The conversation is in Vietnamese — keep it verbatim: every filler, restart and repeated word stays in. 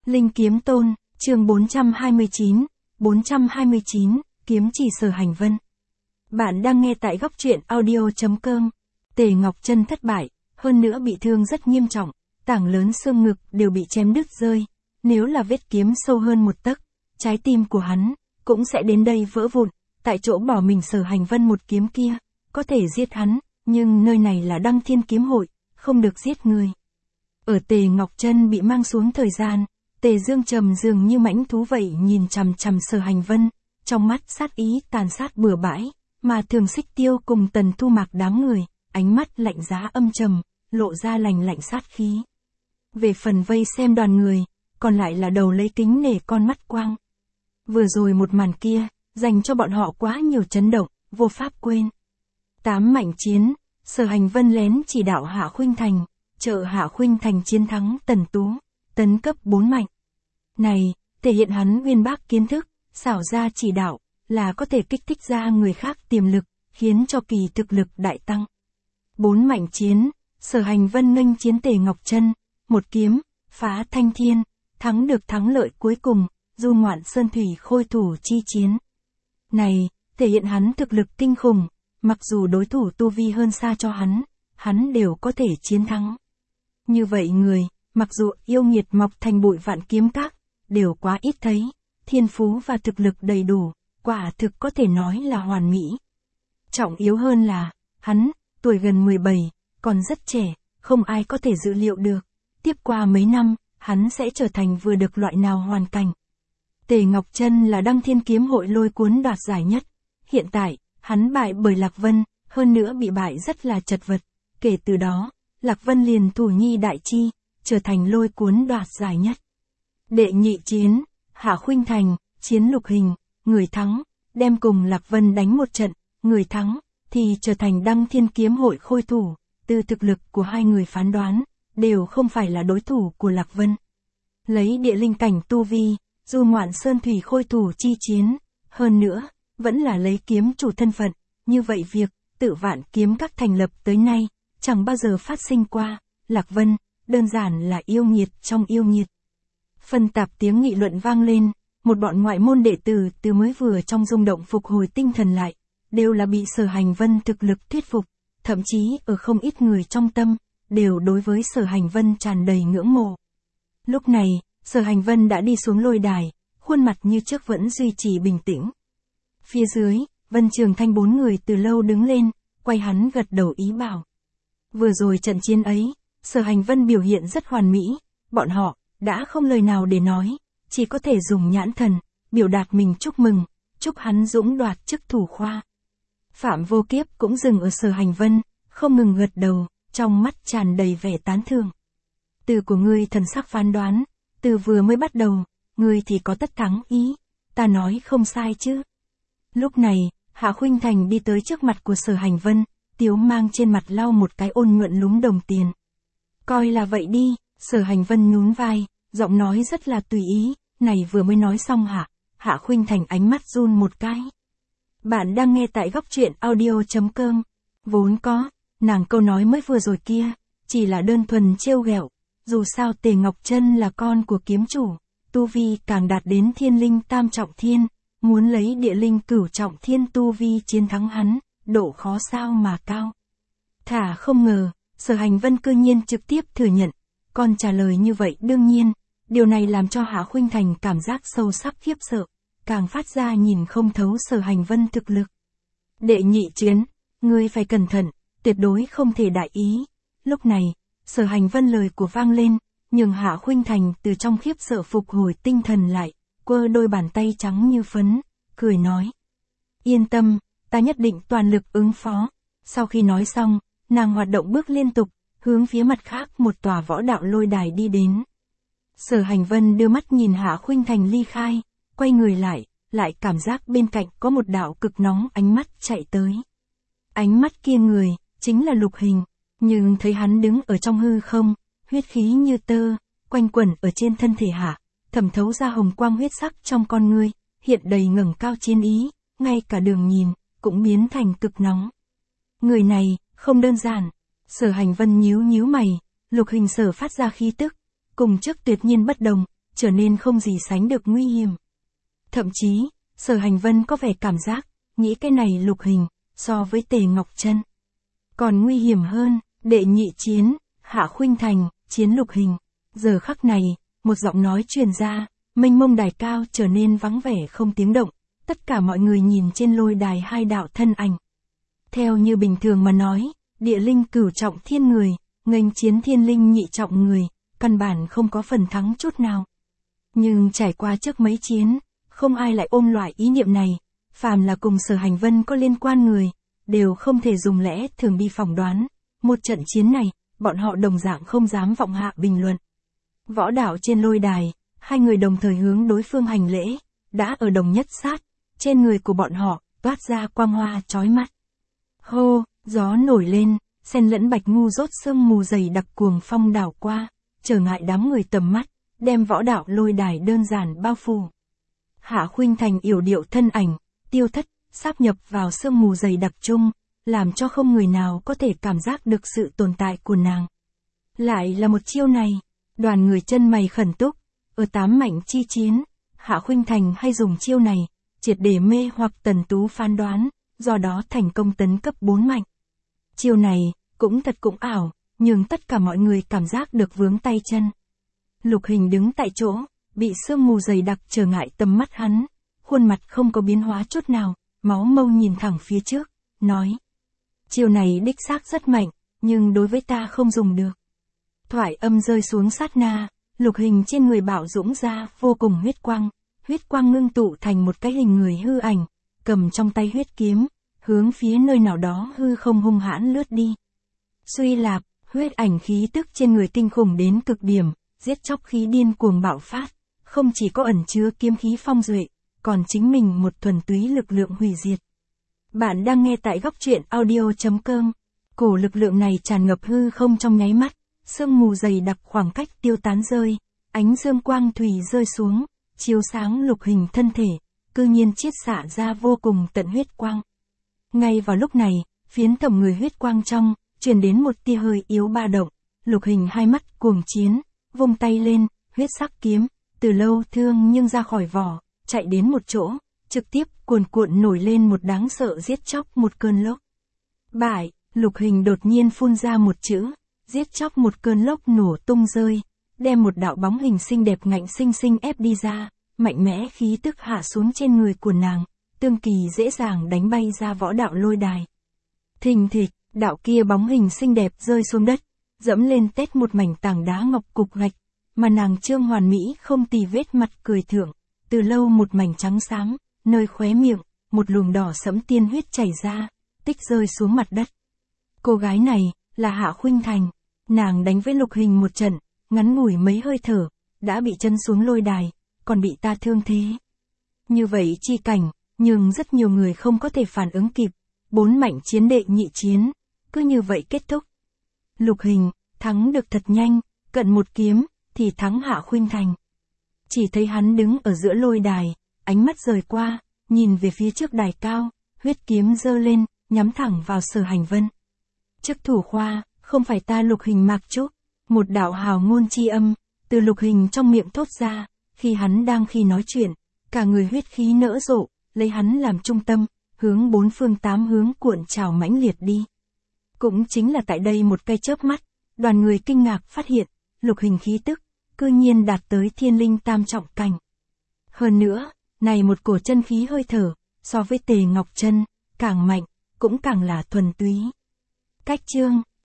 Linh Kiếm Tôn, chương bốn trăm hai mươi chín, bốn trăm hai mươi chín, kiếm chỉ Sở Hành Vân. Bạn đang nghe tại góc truyện audio chấm com. Tề Ngọc Chân thất bại, hơn nữa bị thương rất nghiêm trọng, tảng lớn xương ngực đều bị chém đứt rơi. Nếu là vết kiếm sâu hơn một tấc, trái tim của hắn cũng sẽ đến đây vỡ vụn, tại chỗ bỏ mình Sở Hành Vân một kiếm kia, có thể giết hắn, nhưng nơi này là Đăng Thiên Kiếm Hội, không được giết người. Ở Tề Ngọc Chân bị mang xuống thời gian, Tề Dương Trầm dường như mãnh thú vậy nhìn chằm chằm Sở Hành Vân, trong mắt sát ý tàn sát bừa bãi, mà Thường Xích Tiêu cùng Tần Thu Mạc đám người, ánh mắt lạnh giá âm trầm, lộ ra lạnh lạnh sát khí. Về phần vây xem đoàn người, còn lại là đầu lấy kính nể con mắt quang. Vừa rồi một màn kia, dành cho bọn họ quá nhiều chấn động, vô pháp quên. Tám mảnh chiến, Sở Hành Vân lén chỉ đạo Hạ Khuynh Thành, trợ Hạ Khuynh Thành chiến thắng Tần Tú, tấn cấp bốn mạnh. Này, thể hiện hắn uyên bác kiến thức, xảo ra chỉ đạo, là có thể kích thích ra người khác tiềm lực, khiến cho kỳ thực lực đại tăng. Bốn mạnh chiến, Sở Hành Vân nghênh chiến Tề Ngọc Chân, một kiếm, phá thanh thiên, thắng được thắng lợi cuối cùng, du ngoạn sơn thủy khôi thủ chi chiến. Này, thể hiện hắn thực lực kinh khủng, mặc dù đối thủ tu vi hơn xa cho hắn, hắn đều có thể chiến thắng. Như vậy người, mặc dù yêu nghiệt mọc thành bụi vạn kiếm các, đều quá ít thấy, thiên phú và thực lực đầy đủ, quả thực có thể nói là hoàn mỹ. Trọng yếu hơn là, hắn, tuổi gần mười bảy, còn rất trẻ, không ai có thể dự liệu được. Tiếp qua mấy năm, hắn sẽ trở thành vừa được loại nào hoàn cảnh. Tề Ngọc Chân là Đăng Thiên Kiếm Hội lôi cuốn đoạt giải nhất. Hiện tại, hắn bại bởi Lạc Vân, hơn nữa bị bại rất là chật vật. Kể từ đó, Lạc Vân liền thủ nhi đại chi, trở thành lôi cuốn đoạt giải nhất. Đệ nhị chiến, Hạ Khuynh Thành, chiến Lục Hình, người thắng, đem cùng Lạc Vân đánh một trận, người thắng, thì trở thành Đăng Thiên Kiếm Hội khôi thủ. Từ thực lực của hai người phán đoán, đều không phải là đối thủ của Lạc Vân. Lấy địa linh cảnh tu vi, du ngoạn sơn thủy khôi thủ chi chiến, hơn nữa, vẫn là lấy kiếm chủ thân phận, như vậy việc, Tự Vạn Kiếm Các thành lập tới nay, chẳng bao giờ phát sinh qua. Lạc Vân, đơn giản là yêu nghiệt trong yêu nghiệt. Phân tạp tiếng nghị luận vang lên, một bọn ngoại môn đệ tử từ mới vừa trong rung động phục hồi tinh thần lại, đều là bị Sở Hành Vân thực lực thuyết phục, thậm chí ở không ít người trong tâm, đều đối với Sở Hành Vân tràn đầy ngưỡng mộ. Lúc này, Sở Hành Vân đã đi xuống lôi đài, khuôn mặt như trước vẫn duy trì bình tĩnh. Phía dưới, Vân Trường Thanh bốn người từ lâu đứng lên, quay hắn gật đầu ý bảo. Vừa rồi trận chiến ấy, Sở Hành Vân biểu hiện rất hoàn mỹ, bọn họ đã không lời nào để nói, chỉ có thể dùng nhãn thần, biểu đạt mình chúc mừng, chúc hắn dũng đoạt chức thủ khoa. Phạm Vô Kiếp cũng dừng ở Sở Hành Vân, không ngừng gật đầu, trong mắt tràn đầy vẻ tán thưởng. Từ của ngươi thần sắc phán đoán, từ vừa mới bắt đầu, ngươi thì có tất thắng ý, ta nói không sai chứ. Lúc này, Hạ Khuynh Thành đi tới trước mặt của Sở Hành Vân, tiếu mang trên mặt lau một cái ôn nhuận lúng đồng tiền. Coi là vậy đi, Sở Hành Vân nhún vai, giọng nói rất là tùy ý, này vừa mới nói xong hả? Hạ Khuynh Thành ánh mắt run một cái. Bạn đang nghe tại góc truyện audio chấm com. Vốn có, nàng câu nói mới vừa rồi kia, chỉ là đơn thuần trêu ghẹo. Dù sao Tề Ngọc Chân là con của kiếm chủ, tu vi càng đạt đến thiên linh tam trọng thiên, muốn lấy địa linh cửu trọng thiên tu vi chiến thắng hắn, độ khó sao mà cao. Thả không ngờ, Sở Hành Vân cư nhiên trực tiếp thừa nhận, còn trả lời như vậy đương nhiên, điều này làm cho Hạ Khuynh Thành cảm giác sâu sắc khiếp sợ, càng phát ra nhìn không thấu Sở Hành Vân thực lực. Đệ nhị chiến, ngươi phải cẩn thận, tuyệt đối không thể đại ý. Lúc này, Sở Hành Vân lời của vang lên, nhưng Hạ Khuynh Thành từ trong khiếp sợ phục hồi tinh thần lại, quơ đôi bàn tay trắng như phấn, cười nói. Yên tâm, ta nhất định toàn lực ứng phó. Sau khi nói xong, nàng hoạt động bước liên tục, hướng phía mặt khác một tòa võ đạo lôi đài đi đến. Sở Hành Vân đưa mắt nhìn Hạ Khuynh Thành ly khai, quay người lại, lại cảm giác bên cạnh có một đạo cực nóng ánh mắt chạy tới. Ánh mắt kia người, chính là Lục Hình, nhưng thấy hắn đứng ở trong hư không, huyết khí như tơ, quanh quẩn ở trên thân thể Hạ, thẩm thấu ra hồng quang huyết sắc trong con ngươi, hiện đầy ngẩng cao chiến ý, ngay cả đường nhìn, cũng biến thành cực nóng. Người này, không đơn giản. Sở Hành Vân nhíu nhíu mày, Lục Hình sở phát ra khí tức, cùng trước tuyệt nhiên bất đồng, trở nên không gì sánh được nguy hiểm. Thậm chí, Sở Hành Vân có vẻ cảm giác, nghĩ cái này Lục Hình, so với Tề Ngọc Chân còn nguy hiểm hơn. Đệ nhị chiến, Hạ Khuynh Thành, chiến Lục Hình. Giờ khắc này, một giọng nói truyền ra, mênh mông đài cao trở nên vắng vẻ không tiếng động, tất cả mọi người nhìn trên lôi đài hai đạo thân ảnh. Theo như bình thường mà nói, địa linh cửu trọng thiên người, nghênh chiến thiên linh nhị trọng người, căn bản không có phần thắng chút nào. Nhưng trải qua trước mấy chiến, không ai lại ôm loại ý niệm này, phàm là cùng Sở Hành Vân có liên quan người, đều không thể dùng lẽ thường đi phỏng đoán. Một trận chiến này, bọn họ đồng dạng không dám vọng hạ bình luận. Võ đạo trên lôi đài, hai người đồng thời hướng đối phương hành lễ, đã ở đồng nhất sát, trên người của bọn họ, toát ra quang hoa chói mắt. Hô, gió nổi lên, xen lẫn bạch ngu rốt sương mù dày đặc cuồng phong đảo qua, trở ngại đám người tầm mắt, đem võ đạo lôi đài đơn giản bao phủ. Hạ Khuynh Thành yểu điệu thân ảnh, tiêu thất, sáp nhập vào sương mù dày đặc chung, làm cho không người nào có thể cảm giác được sự tồn tại của nàng. Lại là một chiêu này, đoàn người chân mày khẩn túc, ở tám mảnh chi chiến, Hạ Khuynh Thành hay dùng chiêu này, triệt để mê hoặc Tần Tú phán đoán, do đó thành công tấn cấp bốn mạnh. Chiêu này, cũng thật cũng ảo, nhưng tất cả mọi người cảm giác được vướng tay chân. Lục Hình đứng tại chỗ, bị sương mù dày đặc trở ngại tầm mắt hắn, khuôn mặt không có biến hóa chút nào, máu mâu nhìn thẳng phía trước, nói. Chiêu này đích xác rất mạnh, nhưng đối với ta không dùng được. Thoại âm rơi xuống sát na, Lục Hình trên người bạo dũng ra vô cùng huyết quang, huyết quang ngưng tụ thành một cái hình người hư ảnh, cầm trong tay huyết kiếm, hướng phía nơi nào đó hư không hung hãn lướt đi. Suy lạp, huyết ảnh khí tức trên người kinh khủng đến cực điểm, giết chóc khí điên cuồng bạo phát, không chỉ có ẩn chứa kiếm khí phong duệ, còn chính mình một thuần túy lực lượng hủy diệt. Bạn đang nghe tại góc truyện audio chấm com. Cổ lực lượng này tràn ngập hư không trong nháy mắt, sương mù dày đặc khoảng cách tiêu tán rơi, ánh dương quang thủy rơi xuống, chiếu sáng Lục Hình thân thể, cư nhiên chiết xạ ra vô cùng tận huyết quang. Ngay vào lúc này, phiến thẩm người huyết quang trong, truyền đến một tia hơi yếu ba động, Lục Hình hai mắt cuồng chiến, vung tay lên, huyết sắc kiếm, từ lâu thương nhưng ra khỏi vỏ, chạy đến một chỗ, trực tiếp cuồn cuộn nổi lên một đáng sợ giết chóc một cơn lốc. Bại, Lục Hình đột nhiên phun ra một chữ, giết chóc một cơn lốc nổ tung rơi, đem một đạo bóng hình xinh đẹp ngạnh xinh xinh ép đi ra, mạnh mẽ khí tức hạ xuống trên người của nàng, tương kỳ dễ dàng đánh bay ra võ đạo lôi đài. Thình thịch, đạo kia bóng hình xinh đẹp rơi xuống đất, dẫm lên tét một mảnh tảng đá ngọc cục gạch, mà nàng trương hoàn mỹ không tì vết mặt cười thượng, từ lâu một mảnh trắng xám, nơi khóe miệng, một luồng đỏ sẫm tiên huyết chảy ra, tích rơi xuống mặt đất. Cô gái này, là Hạ Khuynh Thành, nàng đánh với Lục Hình một trận, ngắn ngủi mấy hơi thở, đã bị chân xuống lôi đài, còn bị ta thương thế. Như vậy chi cảnh, nhưng rất nhiều người không có thể phản ứng kịp, bốn mảnh chiến đệ nhị chiến, cứ như vậy kết thúc. Lục Hình, thắng được thật nhanh, cận một kiếm, thì thắng Hạ Khuynh Thành. Chỉ thấy hắn đứng ở giữa lôi đài, ánh mắt rời qua, nhìn về phía trước đài cao, huyết kiếm giơ lên, nhắm thẳng vào Sở Hành Vân. Chức thủ khoa, không phải ta Lục Hình Mạc Trúc, một đạo hào ngôn chi âm, từ Lục Hình trong miệng thốt ra, khi hắn đang khi nói chuyện, cả người huyết khí nở rộ, lấy hắn làm trung tâm, hướng bốn phương tám hướng cuộn trào mãnh liệt đi. Cũng chính là tại đây một cái chớp mắt, đoàn người kinh ngạc phát hiện, Lục Hình khí tức, cư nhiên đạt tới thiên linh tam trọng cảnh. Hơn nữa, này một cổ chân khí hơi thở, so với Tề Ngọc Chân, càng mạnh, cũng càng là thuần túy. Cách chương